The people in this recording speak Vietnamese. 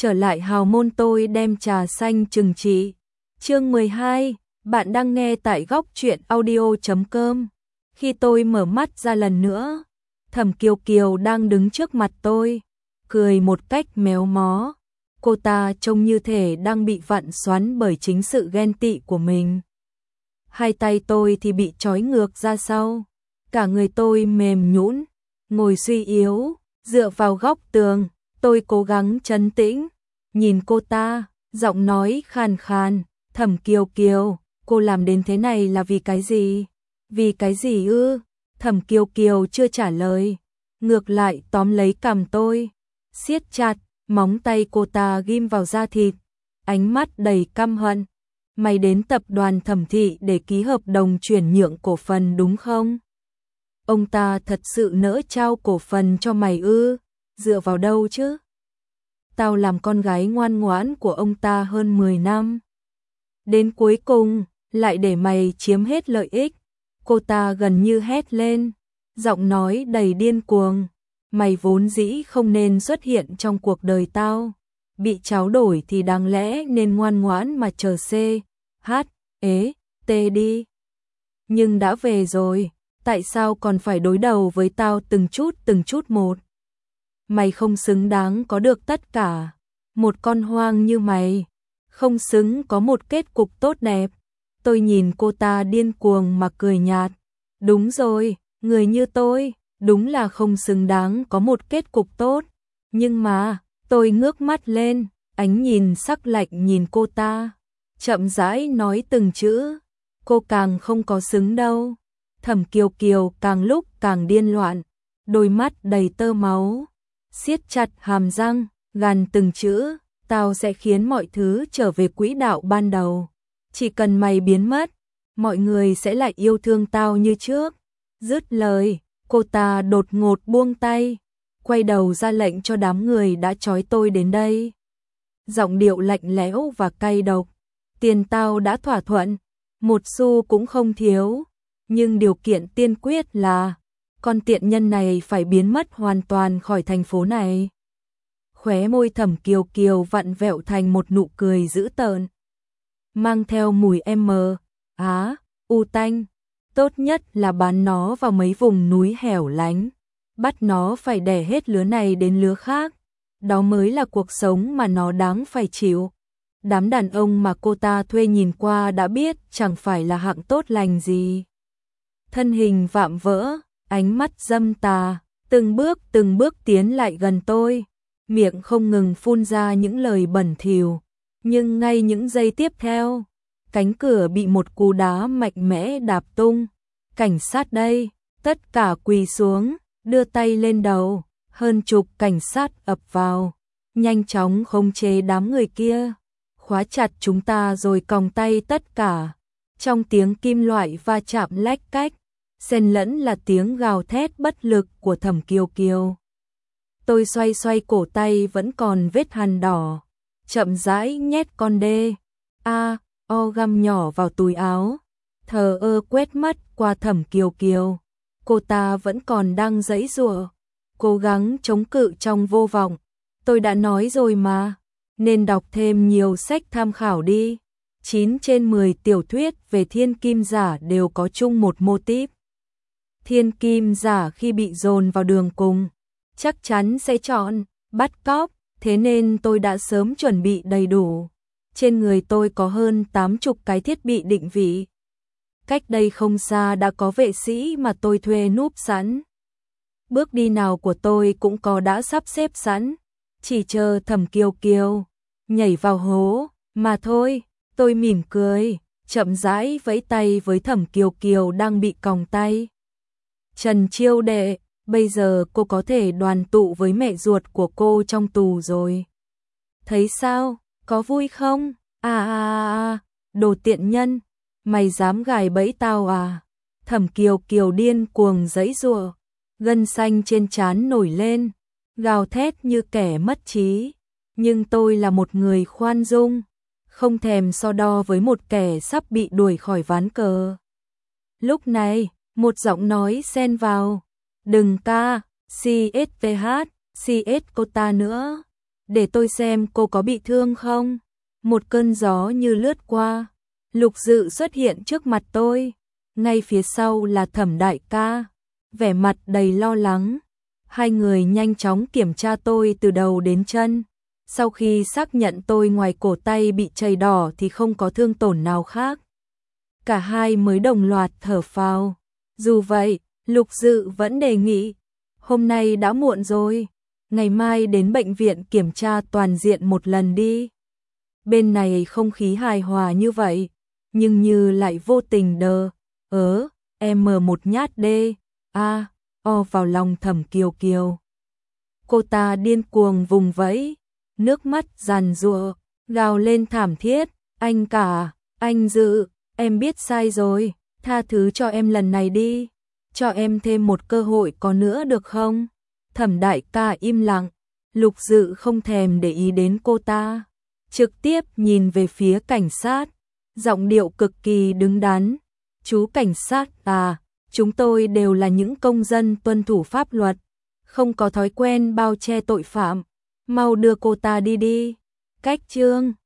trở lại hào môn tôi đem trà xanh trừng trị. Chương 12, bạn đang nghe tại góc truyện audio.com. Khi tôi mở mắt ra lần nữa, Thẩm Kiều Kiều đang đứng trước mặt tôi, cười một cách méo mó. Cô ta trông như thể đang bị vặn xoắn bởi chính sự ghen tị của mình. Hai tay tôi thì bị trói ngược ra sau, cả người tôi mềm nhũn, ngồi suy yếu, dựa vào góc tường. Tôi cố gắng trấn tĩnh, nhìn cô ta, giọng nói khàn khàn, Thẩm Kiều Kiều, cô làm đến thế này là vì cái gì? Vì cái gì ư? Thẩm Kiều Kiều chưa trả lời, ngược lại tóm lấy cằm tôi, siết chặt, móng tay cô ta ghim vào da thịt, ánh mắt đầy căm hận. Mày đến tập đoàn Thẩm thị để ký hợp đồng chuyển nhượng cổ phần đúng không? Ông ta thật sự nỡ trao cổ phần cho mày ư? Dựa vào đâu chứ? Tao làm con gái ngoan ngoãn của ông ta hơn 10 năm. Đến cuối cùng, lại để mày chiếm hết lợi ích. Cô ta gần như hét lên, giọng nói đầy điên cuồng. Mày vốn dĩ không nên xuất hiện trong cuộc đời tao. Bị cháu đổi thì đáng lẽ nên ngoan ngoãn mà chờ C, H, E, T đi. Nhưng đã về rồi, tại sao còn phải đối đầu với tao từng chút một? Mày không xứng đáng có được tất cả. Một con hoang như mày, không xứng có một kết cục tốt đẹp. Tôi nhìn cô ta điên cuồng mà cười nhạt. Đúng rồi, người như tôi, đúng là không xứng đáng có một kết cục tốt. Nhưng mà, tôi ngước mắt lên, ánh nhìn sắc lạnh nhìn cô ta. Chậm rãi nói từng chữ, cô càng không có xứng đâu. Thẩm Kiều Kiều càng lúc càng điên loạn, đôi mắt đầy tơ máu, siết chặt hàm răng, gằn từng chữ, tao sẽ khiến mọi thứ trở về quỹ đạo ban đầu. Chỉ cần mày biến mất, mọi người sẽ lại yêu thương tao như trước. Dứt lời, cô ta đột ngột buông tay, quay đầu ra lệnh cho đám người đã trói tôi đến đây. Giọng điệu lạnh lẽo và cay độc. Tiền tao đã thỏa thuận, một xu cũng không thiếu, nhưng điều kiện tiên quyết là con tiện nhân này phải biến mất hoàn toàn khỏi thành phố này. Khóe môi Thẩm Kiều Kiều vặn vẹo thành một nụ cười dữ tợn, mang theo mùi u tanh. Tốt nhất là bán nó vào mấy vùng núi hẻo lánh, bắt nó phải đẻ hết lứa này đến lứa khác. Đó mới là cuộc sống mà nó đáng phải chịu. Đám đàn ông mà cô ta thuê nhìn qua đã biết chẳng phải là hạng tốt lành gì. Thân hình vạm vỡ, ánh mắt dâm tà, từng bước tiến lại gần tôi, miệng không ngừng phun ra những lời bẩn thỉu. Nhưng ngay những giây tiếp theo, cánh cửa bị một cú đá mạnh mẽ đạp tung. Cảnh sát đây, tất cả quỳ xuống, đưa tay lên đầu, hơn chục cảnh sát ập vào, nhanh chóng khống chế đám người kia, khóa chặt chúng ta rồi còng tay tất cả. Trong tiếng kim loại va chạm lách cách, xen lẫn là tiếng gào thét bất lực của Thẩm Kiều Kiều. Tôi xoay cổ tay vẫn còn vết hằn đỏ, chậm rãi nhét con găm nhỏ vào túi áo, thờ ơ quét mắt qua Thẩm Kiều Kiều. Cô ta vẫn còn đang giãy giụa, cố gắng chống cự trong vô vọng. Tôi đã nói rồi mà, nên đọc thêm nhiều sách tham khảo đi. 9 trên 10 tiểu thuyết về thiên kim giả đều có chung một mô típ. Thiên kim giả khi bị dồn vào đường cùng, chắc chắn sẽ chọn bắt cóc, thế nên tôi đã sớm chuẩn bị đầy đủ. Trên người tôi có hơn 80 cái thiết bị định vị. Cách đây không xa đã có vệ sĩ mà tôi thuê núp sẵn. Bước đi nào của tôi cũng có đã sắp xếp sẵn, chỉ chờ Thẩm Kiều Kiều nhảy vào hố mà thôi. Tôi mỉm cười, chậm rãi vẫy tay với Thẩm Kiều Kiều đang bị còng tay. Trần Chiêu đệ, bây giờ cô có thể đoàn tụ với mẹ ruột của cô trong tù rồi. Thấy sao, có vui không? Đồ tiện nhân, mày dám gài bẫy tao à? Thẩm Kiều Kiều điên cuồng giãy giụa, gân xanh trên trán nổi lên, gào thét như kẻ mất trí. Nhưng tôi là một người khoan dung, không thèm so đo với một kẻ sắp bị đuổi khỏi ván cờ. Lúc này, một giọng nói xen vào, đừng ca, CSVH, CS cô ta nữa. để tôi xem cô có bị thương không. Một cơn gió như lướt qua, Lục Dự xuất hiện trước mặt tôi, ngay phía sau là Thẩm đại ca, vẻ mặt đầy lo lắng. Hai người nhanh chóng kiểm tra tôi từ đầu đến chân. Sau khi xác nhận tôi ngoài cổ tay bị chảy đỏ thì không có thương tổn nào khác, cả hai mới đồng loạt thở phào. Dù vậy, Lục Dự vẫn đề nghị, hôm nay đã muộn rồi, ngày mai đến bệnh viện kiểm tra toàn diện một lần đi. Bên này không khí hài hòa như vậy, nhưng Như lại vô tình đờ em một nhát vào lòng Thẩm Kiều Kiều. Cô ta điên cuồng vùng vẫy, nước mắt giàn giụa, gào lên thảm thiết, anh cả, anh Dự, em biết sai rồi, tha thứ cho em lần này đi, cho em thêm một cơ hội có nữa được không? Thẩm đại ca im lặng, Lục Dự không thèm để ý đến cô ta, trực tiếp nhìn về phía cảnh sát, giọng điệu cực kỳ đứng đắn. Chú cảnh sát à, chúng tôi đều là những công dân tuân thủ pháp luật, không có thói quen bao che tội phạm, mau đưa cô ta đi đi. Cách chương